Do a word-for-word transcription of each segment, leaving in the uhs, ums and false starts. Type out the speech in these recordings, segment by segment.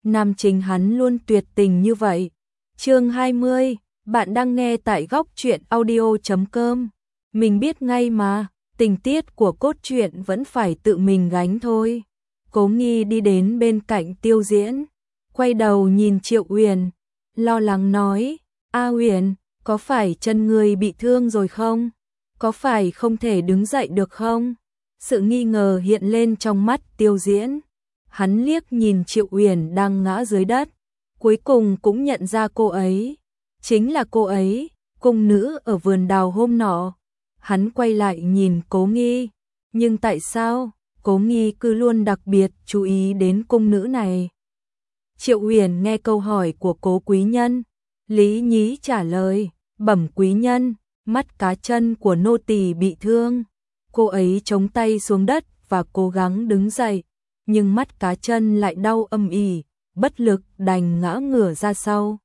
nam chính hắn luôn tuyệt tình như vậy. Chương hai mươi, bạn đang nghe tại góc truyện audio chấm com. Mình biết ngay mà, tình tiết của cốt truyện vẫn phải tự mình gánh thôi. Cố Nghi đi đến bên cạnh Tiêu Diễn, quay đầu nhìn Triệu Uyển, lo lắng nói: "A Uyển, có phải chân ngươi bị thương rồi không? Có phải không thể đứng dậy được không?" Sự nghi ngờ hiện lên trong mắt Tiêu Diễn. Hắn liếc nhìn Triệu Uyển đang ngã dưới đất, cuối cùng cũng nhận ra cô ấy. Chính là cô ấy, cung nữ ở vườn đào hôm nọ. Hắn quay lại nhìn Cố Nghi, nhưng tại sao Cố Nghi cứ luôn đặc biệt chú ý đến cung nữ này? Triệu Uyển nghe câu hỏi của Cố quý nhân, lý nhí trả lời: "Bẩm quý nhân, mắt cá chân của nô tỳ bị thương." Cô ấy chống tay xuống đất và cố gắng đứng dậy, nhưng mắt cá chân lại đau âm ỉ, bất lực đành ngã ngửa ra sau.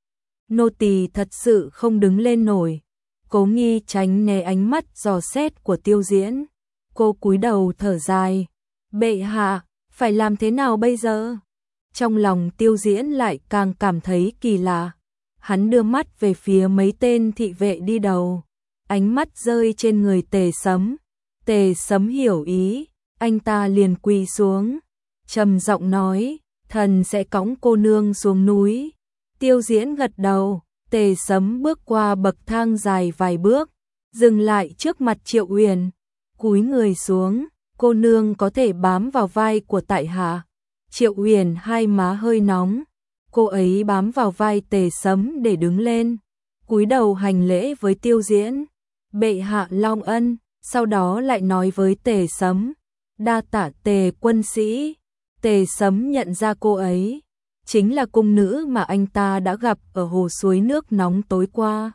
"Nô tỳ thật sự không đứng lên nổi." Cố Nghi tránh né ánh mắt dò xét của Tiêu Diễn. Cô cúi đầu thở dài: "Bệ hạ, phải làm thế nào bây giờ?" Trong lòng Tiêu Diễn lại càng cảm thấy kỳ lạ. Hắn đưa mắt về phía mấy tên thị vệ đi đầu, ánh mắt rơi trên người Tề Sấm. Tề Sấm hiểu ý, anh ta liền quỳ xuống, trầm giọng nói: "Thần sẽ cõng cô nương xuống núi." Tiêu Diễn gật đầu. Tề Sấm bước qua bậc thang dài vài bước, dừng lại trước mặt Triệu Uyển, cúi người xuống: "Cô nương có thể bám vào vai của tại hạ." Triệu Uyển hai má hơi nóng, cô ấy bám vào vai Tề Sấm để đứng lên, cúi đầu hành lễ với Tiêu Diễn: "Bệ hạ long ân." Sau đó lại nói với Tề Sấm: "Đa tạ Tề quân sĩ." Tề Sấm nhận ra cô ấy chính là cung nữ mà anh ta đã gặp ở hồ suối nước nóng tối qua.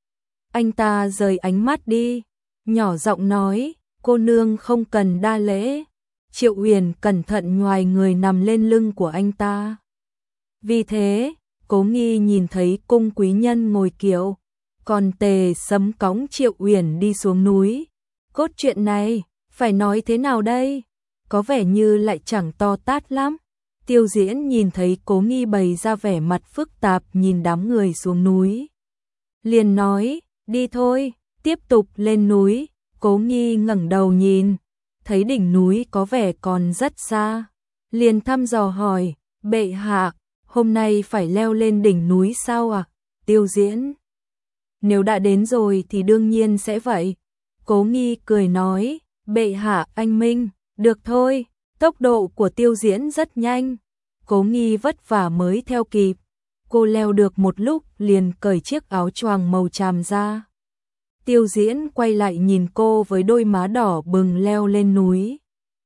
Anh ta rời ánh mắt đi, nhỏ giọng nói: "Cô nương không cần đa lễ." Triệu Uyển cẩn thận nhoài người nằm lên lưng của anh ta. Vì thế, Cố Nghi nhìn thấy cung quý nhân ngồi kiệu, còn Tề Sấm cõng Triệu Uyển đi xuống núi. Cốt truyện này, phải nói thế nào đây? Có vẻ như lại chẳng to tát lắm. Tiêu Diễn nhìn thấy Cố Nghi bày ra vẻ mặt phức tạp nhìn đám người xuống núi, liền nói: "Đi thôi." Tiếp tục lên núi. Cố Nghi ngẩng đầu nhìn, thấy đỉnh núi có vẻ còn rất xa, liền thăm dò hỏi: "Bệ hạ, hôm nay phải leo lên đỉnh núi sao ạ?" Tiêu Diễn: "Nếu đã đến rồi thì đương nhiên sẽ vậy." Cố Nghi cười nói: "Bệ hạ anh minh." "Được thôi." Tốc độ của Tiêu Diễn rất nhanh, Cố Nghi vất vả mới theo kịp. Cô leo được một lúc liền cởi chiếc áo choàng màu tràm ra. Tiêu Diễn quay lại nhìn cô với đôi má đỏ bừng leo lên núi,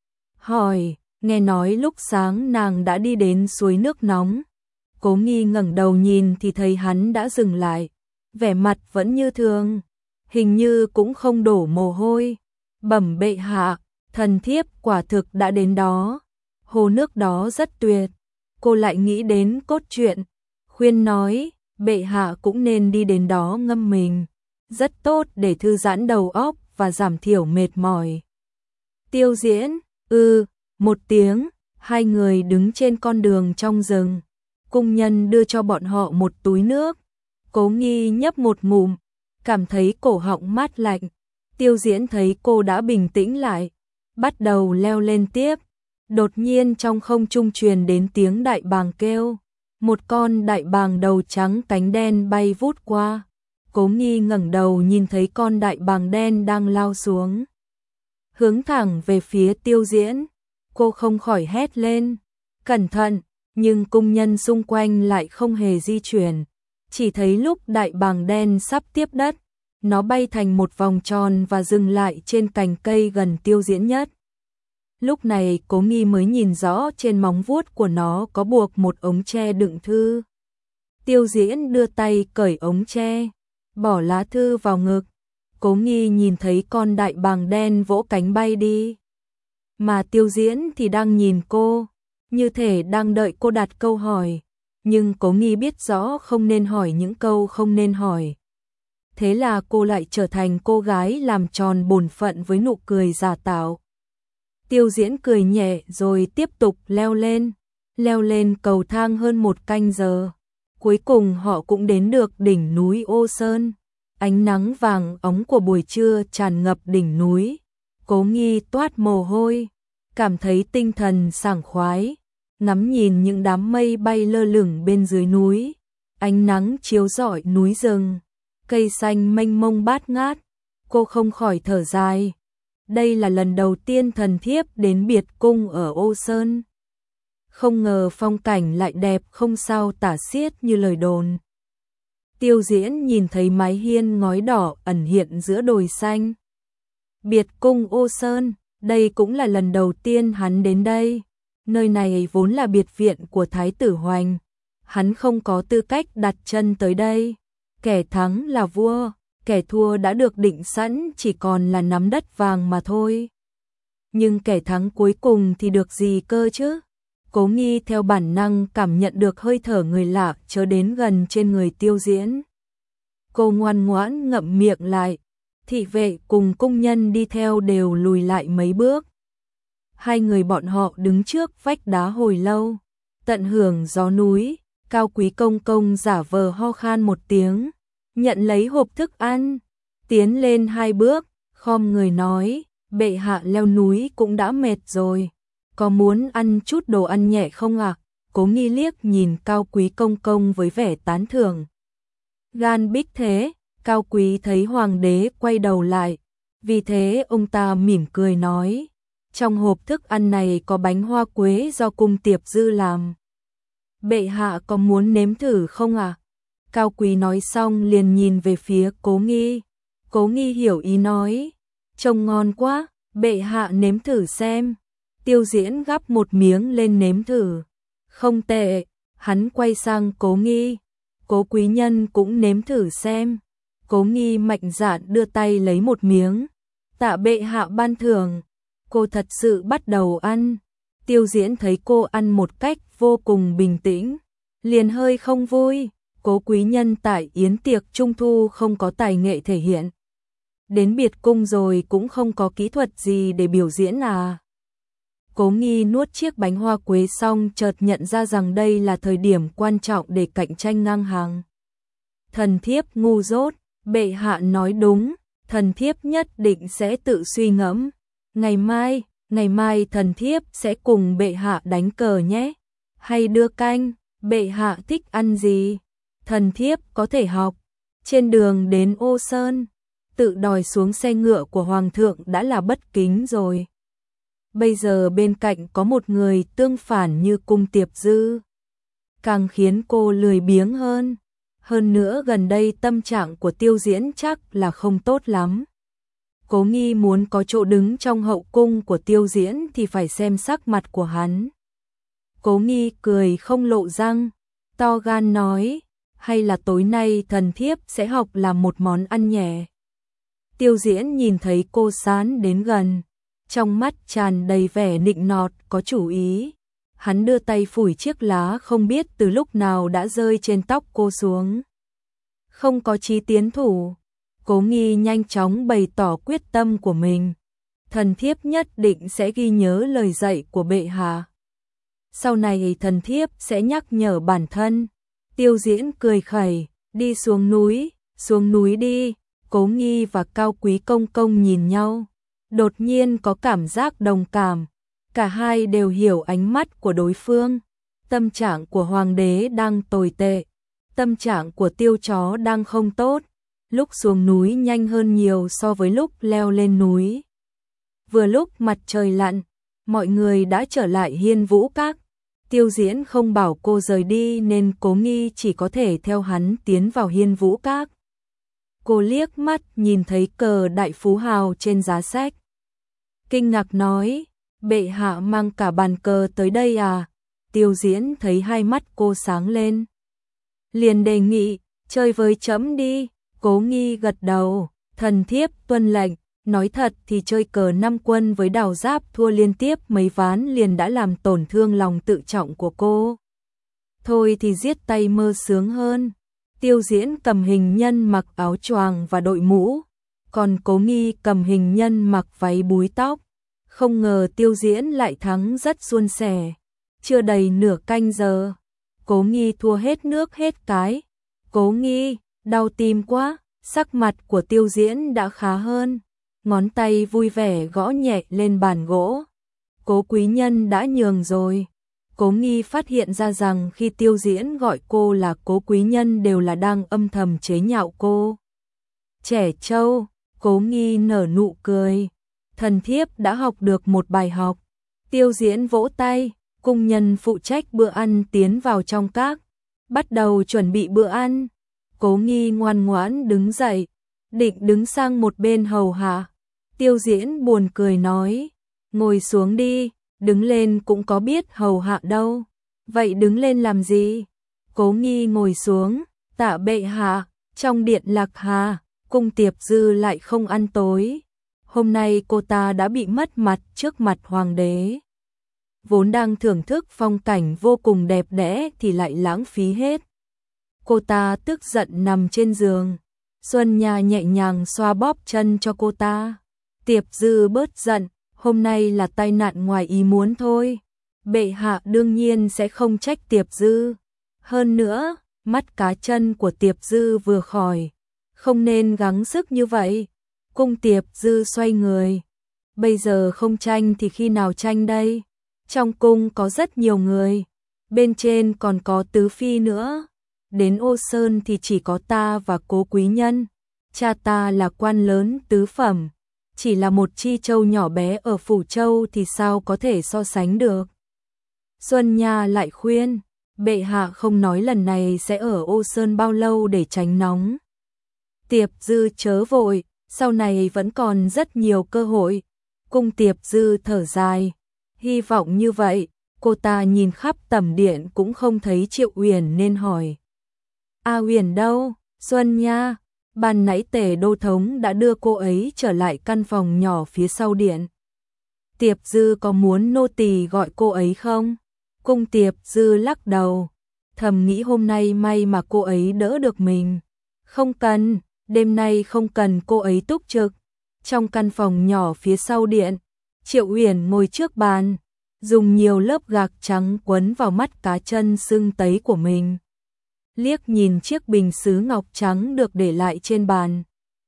hỏi: "Nghe nói lúc sáng nàng đã đi đến suối nước nóng." Cố Nghi ngẩng đầu nhìn thì thấy hắn đã dừng lại, vẻ mặt vẫn như thường, hình như cũng không đổ mồ hôi. "Bẩm bệ hạ, thần thiếp quả thực đã đến đó. Hồ nước đó rất tuyệt." Cô lại nghĩ đến cốt truyện, khuyên nói: "Bệ hạ cũng nên đi đến đó ngâm mình, rất tốt để thư giãn đầu óc và giảm thiểu mệt mỏi." Tiêu Diễn: "Ừ." Một tiếng, hai người đứng trên con đường trong rừng. Cung nhân đưa cho bọn họ một túi nước. Cố Nghi nhấp một ngụm, cảm thấy cổ họng mát lạnh. Tiêu Diễn thấy cô đã bình tĩnh lại, bắt đầu leo lên tiếp. Đột nhiên trong không trung truyền đến tiếng đại bàng kêu. Một con đại bàng đầu trắng cánh đen bay vút qua. Cố Nghi ngẩng đầu nhìn thấy con đại bàng đen đang lao xuống, hướng thẳng về phía Tiêu Diễn. Cô không khỏi hét lên: "Cẩn thận!" Nhưng cung nhân xung quanh lại không hề di chuyển. Chỉ thấy lúc đại bàng đen sắp tiếp đất, nó bay thành một vòng tròn và dừng lại trên cành cây gần Tiêu Diễn nhất. Lúc này Cố Nghi mới nhìn rõ trên móng vuốt của nó có buộc một ống tre đựng thư. Tiêu Diễn đưa tay cởi ống tre, bỏ lá thư vào ngực. Cố Nghi nhìn thấy con đại bàng đen vỗ cánh bay đi, mà Tiêu Diễn thì đang nhìn cô, như thể đang đợi cô đặt câu hỏi. Nhưng Cố Nghi biết rõ không nên hỏi những câu không nên hỏi. Thế là cô lại trở thành cô gái làm tròn bổn phận với nụ cười giả tạo. Tiêu Diễn cười nhẹ rồi tiếp tục leo lên. leo lên cầu thang hơn một canh giờ. Cuối cùng họ cũng đến được đỉnh núi Ô Sơn. Ánh nắng vàng óng của buổi trưa tràn ngập đỉnh núi. Cố Nghi toát mồ hôi, cảm thấy tinh thần sảng khoái, ngắm nhìn những đám mây bay lơ lửng bên dưới núi. Ánh nắng chiếu rọi núi rừng, cây xanh mênh mông bát ngát, cô không khỏi thở dài. Đây là lần đầu tiên thần thiếp đến biệt cung ở Ô Sơn. Không ngờ phong cảnh lại đẹp không sao tả xiết như lời đồn. Tiêu Diễn nhìn thấy mái hiên ngói đỏ ẩn hiện giữa đồi xanh. Biệt cung Ô Sơn, đây cũng là lần đầu tiên hắn đến đây. Nơi này vốn là biệt viện của Thái tử Hoành. Hắn không có tư cách đặt chân tới đây. Kẻ thắng là vua, kẻ thua đã được định sẵn, chỉ còn là nắm đất vàng mà thôi. Nhưng kẻ thắng cuối cùng thì được gì cơ chứ? Cố Nghi theo bản năng cảm nhận được hơi thở người lạ chớ đến gần trên người Tiêu Diễn. Cô ngoan ngoãn ngậm miệng lại. Thị vệ cùng cung nhân đi theo đều lùi lại mấy bước. Hai người bọn họ đứng trước vách đá hồi lâu, tận hưởng gió núi. Cao Quý công công giả vờ ho khan một tiếng, nhận lấy hộp thức ăn, tiến lên hai bước, khom người nói, bệ hạ leo núi cũng đã mệt rồi, có muốn ăn chút đồ ăn nhẹ không ạ? À? Cố Nghi liếc nhìn Cao Quý công công với vẻ tán thưởng. Gan bích thế, Cao Quý thấy hoàng đế quay đầu lại, vì thế ông ta mỉm cười nói, trong hộp thức ăn này có bánh hoa quế do cung Tiệp Dư làm. Bệ hạ có muốn nếm thử không ạ? À? Cao Quý nói xong liền nhìn về phía Cố Nghi. Cố Nghi hiểu ý nói, trông ngon quá, bệ hạ nếm thử xem. Tiêu Diễn gắp một miếng lên nếm thử. Không tệ, hắn quay sang Cố Nghi. Cố quý nhân cũng nếm thử xem. Cố Nghi mạnh dạn đưa tay lấy một miếng. Tạ bệ hạ ban thưởng. Cô thật sự bắt đầu ăn. Tiêu Diễn thấy cô ăn một cách vô cùng bình tĩnh, liền hơi không vui. Cố quý nhân tại yến tiệc trung thu không có tài nghệ thể hiện. Đến biệt cung rồi cũng không có kỹ thuật gì để biểu diễn à? Cố Nghi nuốt chiếc bánh hoa quế xong chợt nhận ra rằng đây là thời điểm quan trọng để cạnh tranh ngang hàng. Thần thiếp ngu dốt, bệ hạ nói đúng, thần thiếp nhất định sẽ tự suy ngẫm. Ngày mai, ngày mai thần thiếp sẽ cùng bệ hạ đánh cờ nhé. Hay đưa canh, bệ hạ thích ăn gì? Thần thiếp có thể học. Trên đường đến Ô Sơn, tự đòi xuống xe ngựa của hoàng thượng đã là bất kính rồi. Bây giờ bên cạnh có một người tương phản như cung Tiệp Dư, càng khiến cô lười biếng hơn. Hơn nữa gần đây tâm trạng của Tiêu Diễn chắc là không tốt lắm. Cố Nghi muốn có chỗ đứng trong hậu cung của Tiêu Diễn thì phải xem sắc mặt của hắn. Cố Nghi cười không lộ răng, to gan nói, hay là tối nay thần thiếp sẽ học làm một món ăn nhẹ. Tiêu Diễn nhìn thấy cô sán đến gần, trong mắt tràn đầy vẻ nịnh nọt có chủ ý. Hắn đưa tay phủi chiếc lá không biết từ lúc nào đã rơi trên tóc cô xuống. Không có chí tiến thủ. Cố Nghi nhanh chóng bày tỏ quyết tâm của mình. Thần thiếp nhất định sẽ ghi nhớ lời dạy của bệ hạ. Sau này thần thiếp sẽ nhắc nhở bản thân. Tiêu Diễn cười khẩy, đi xuống núi, xuống núi đi. Cố Nghi và Cao Quý công công nhìn nhau, đột nhiên có cảm giác đồng cảm. Cả hai đều hiểu ánh mắt của đối phương. Tâm trạng của hoàng đế đang tồi tệ, tâm trạng của Tiêu chó đang không tốt. Lúc xuống núi nhanh hơn nhiều so với lúc leo lên núi. Vừa lúc mặt trời lặn, mọi người đã trở lại Hiên Vũ Các. Tiêu Diễn không bảo cô rời đi nên Cố Nghi chỉ có thể theo hắn tiến vào Hiên Vũ Các. Cô liếc mắt nhìn thấy cờ đại phú hào trên giá sách, kinh ngạc nói, bệ hạ mang cả bàn cờ tới đây à? Tiêu Diễn thấy hai mắt cô sáng lên, liền đề nghị, chơi với trẫm đi. Cố Nghi gật đầu, thần thiếp tuân lệnh. Nói thật thì chơi cờ năm quân với Đào Giáp thua liên tiếp mấy ván liền đã làm tổn thương lòng tự trọng của cô. Thôi thì giết tay mơ sướng hơn. Tiêu Diễn cầm hình nhân mặc áo choàng và đội mũ, còn Cố Nghi cầm hình nhân mặc váy búi tóc. Không ngờ Tiêu Diễn lại thắng rất suôn sẻ. chưa đầy nửa canh giờ. Cố Nghi thua hết nước hết cái. Cố Nghi, đau tim quá, sắc mặt của Tiêu Diễn đã khá hơn. Ngón tay vui vẻ gõ nhẹ lên bàn gỗ. Cố quý nhân đã nhường rồi. Cố Nghi phát hiện ra rằng khi Tiêu Diễn gọi cô là cố quý nhân đều là đang âm thầm chế nhạo cô. Trẻ trâu, Cố Nghi nở nụ cười. Thần thiếp đã học được một bài học. Tiêu Diễn vỗ tay, cung nhân phụ trách bữa ăn tiến vào trong các, bắt đầu chuẩn bị bữa ăn. Cố Nghi ngoan ngoãn đứng dậy, định đứng sang một bên hầu hạ. Tiêu Diễn buồn cười nói, ngồi xuống đi, đứng lên cũng có biết hầu hạ đâu. Vậy đứng lên làm gì? Cố Nghi ngồi xuống, tạ bệ hạ, trong điện Lạc Hà, cung Tiệp Dư lại không ăn tối. Hôm nay cô ta đã bị mất mặt trước mặt hoàng đế. Vốn đang thưởng thức phong cảnh vô cùng đẹp đẽ thì lại lãng phí hết. Cô ta tức giận nằm trên giường. Xuân Nha nhẹ nhàng xoa bóp chân cho cô ta. Tiệp Dư bớt giận, hôm nay là tai nạn ngoài ý muốn thôi. Bệ hạ đương nhiên sẽ không trách Tiệp Dư. Hơn nữa, mắt cá chân của Tiệp Dư vừa khỏi, không nên gắng sức như vậy. Cung Tiệp Dư xoay người. Bây giờ không tranh thì khi nào tranh đây? Trong cung có rất nhiều người, bên trên còn có tứ phi nữa. Đến Ô Sơn thì chỉ có ta và cố quý nhân. Cha ta là quan lớn tứ phẩm, chỉ là một chi châu nhỏ bé ở Phủ Châu thì sao có thể so sánh được. Xuân Nha lại khuyên, bệ hạ không nói lần này sẽ ở Ô Sơn bao lâu để tránh nóng. Tiệp Dư chớ vội, sau này vẫn còn rất nhiều cơ hội. Cung Tiệp Dư thở dài, hy vọng như vậy. Cô ta nhìn khắp tầm điện cũng không thấy Triệu Uyển nên hỏi, A Uyển đâu? Xuân Nha, ban nãy Tề đô thống đã đưa cô ấy trở lại căn phòng nhỏ phía sau điện. Tiệp Dư có muốn nô tỳ gọi cô ấy không? Cung Tiệp Dư lắc đầu, thầm nghĩ hôm nay may mà cô ấy đỡ được mình. Không cần, đêm nay không cần cô ấy túc trực. Trong căn phòng nhỏ phía sau điện, Triệu Uyển ngồi trước bàn, dùng nhiều lớp gạc trắng quấn vào mắt cá chân sưng tấy của mình. Liếc nhìn chiếc bình sứ ngọc trắng được để lại trên bàn.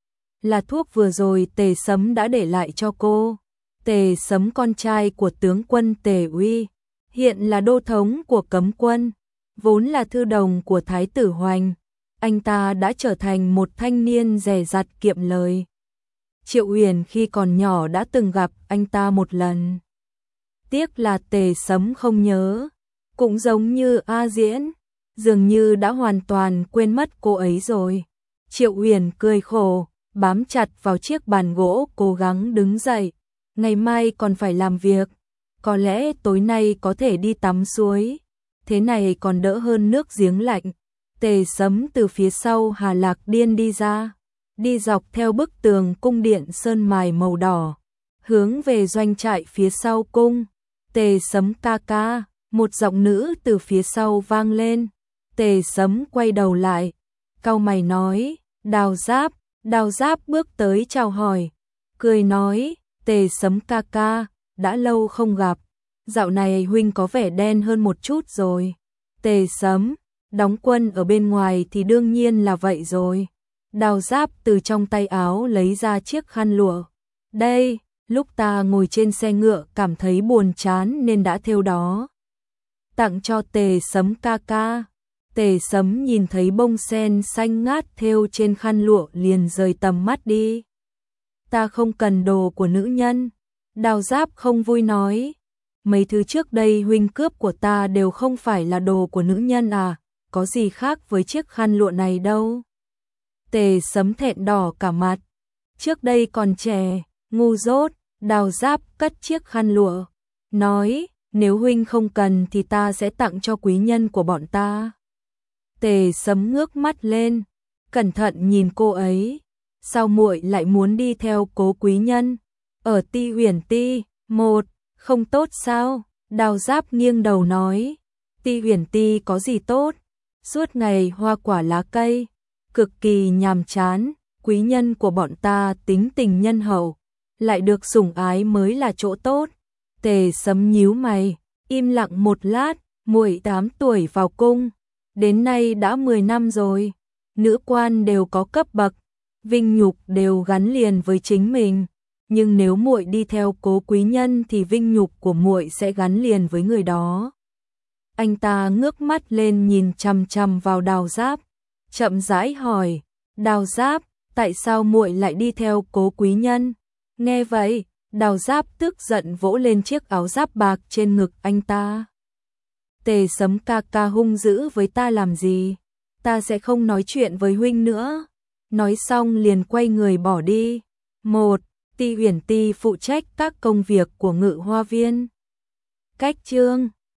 Là thuốc vừa rồi Tề Sấm đã để lại cho cô. Tề Sấm con trai của tướng quân Tề Uy, hiện là đô thống của cấm quân, vốn là thư đồng của Thái tử Hoành. Anh ta đã trở thành một thanh niên dè dặt kiệm lời. Triệu Uyển khi còn nhỏ đã từng gặp anh ta một lần. Tiếc là Tề Sấm không nhớ, cũng giống như A Diễn, dường như đã hoàn toàn quên mất cô ấy rồi. Triệu Uyển cười khổ, bám chặt vào chiếc bàn gỗ cố gắng đứng dậy. Ngày mai còn phải làm việc, có lẽ tối nay có thể đi tắm suối. Thế này còn đỡ hơn nước giếng lạnh. Tề Sấm từ phía sau Hà Lạc Điên đi ra, đi dọc theo bức tường cung điện sơn mài màu đỏ, hướng về doanh trại phía sau cung. Tề Sấm ca ca, một giọng nữ từ phía sau vang lên. Tề Sấm quay đầu lại, cau mày nói, Đào Giáp. Đào Giáp bước tới chào hỏi, cười nói, Tề Sấm ca ca, đã lâu không gặp, dạo này huynh có vẻ đen hơn một chút rồi. Tề Sấm, đóng quân ở bên ngoài thì đương nhiên là vậy rồi. Đào Giáp từ trong tay áo lấy ra chiếc khăn lụa. Đây, lúc ta ngồi trên xe ngựa cảm thấy buồn chán nên đã thêu đó. Tặng cho Tề Sấm ca ca. Tề Sấm nhìn thấy bông sen xanh ngát thêu trên khăn lụa liền rời tầm mắt đi. Ta không cần đồ của nữ nhân. Đào Giáp không vui nói. Mấy thứ trước đây huynh cướp của ta đều không phải là đồ của nữ nhân à, có gì khác với chiếc khăn lụa này đâu. Tề Sấm thẹn đỏ cả mặt. Trước đây còn trẻ, ngu dốt. Đào Giáp cất chiếc khăn lụa, nói, nếu huynh không cần thì ta sẽ tặng cho quý nhân của bọn ta. Tề Sấm ngước mắt lên, cẩn thận nhìn cô ấy. Sao muội lại muốn đi theo cố quý nhân? Ở Ti Uyển Ti, một, không tốt sao? Đào Giáp nghiêng đầu nói, Ti Uyển Ti có gì tốt? Suốt ngày hoa quả lá cây, cực kỳ nhàm chán. Quý nhân của bọn ta tính tình nhân hậu, lại được sủng ái mới là chỗ tốt. Tề Sấm nhíu mày, Im lặng một lát, muội tám tuổi vào cung, đến nay đã mười năm rồi. Nữ quan đều có cấp bậc, vinh nhục đều gắn liền với chính mình, nhưng nếu muội đi theo Cố quý nhân thì vinh nhục của muội sẽ gắn liền với người đó. Anh ta ngước mắt lên nhìn chằm chằm vào Đào Giáp, chậm rãi hỏi, Đào Giáp, tại sao muội lại đi theo Cố quý nhân? Nghe vậy, Đào Giáp tức giận vỗ lên chiếc áo giáp bạc trên ngực anh ta. Tề Sấm ca ca hung dữ với ta làm gì? Ta sẽ không nói chuyện với huynh nữa. Nói xong liền quay người bỏ đi. một. Ti Uyển Ti phụ trách các công việc của Ngự Hoa Viên. Cách chương